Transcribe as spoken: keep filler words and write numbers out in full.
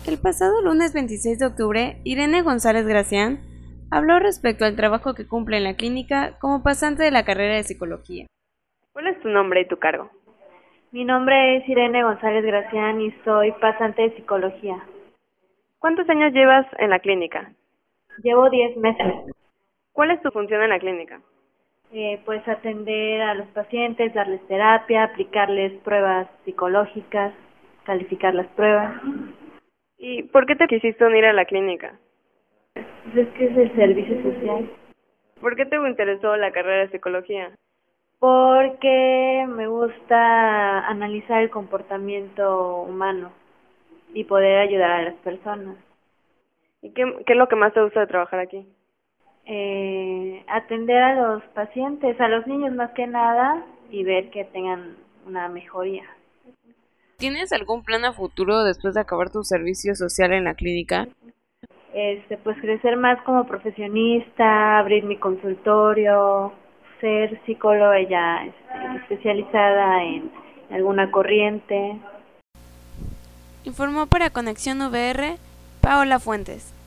El pasado lunes veintiséis de octubre, Irene González Gracián habló respecto al trabajo que cumple en la clínica como pasante de la carrera de psicología. ¿Cuál es tu nombre y tu cargo? Mi nombre es Irene González Gracián y soy pasante de psicología. ¿Cuántos años llevas en la clínica? Llevo diez meses. ¿Cuál es tu función en la clínica? Eh, pues atender a los pacientes, darles terapia, aplicarles pruebas psicológicas, calificar las pruebas. ¿Y por qué te quisiste unir a la clínica? Pues es que es el servicio social. ¿Por qué te interesó la carrera de psicología? Porque me gusta analizar el comportamiento humano y poder ayudar a las personas. ¿Y qué, qué es lo que más te gusta de trabajar aquí? Eh, atender a los pacientes, a los niños más que nada, y ver que tengan una mejoría. ¿Tienes algún plan a futuro después de acabar tu servicio social en la clínica? Este, pues crecer más como profesionista, abrir mi consultorio, ser psicóloga ya este, especializada en alguna corriente. Informó para Conexión V R, Paola Fuentes.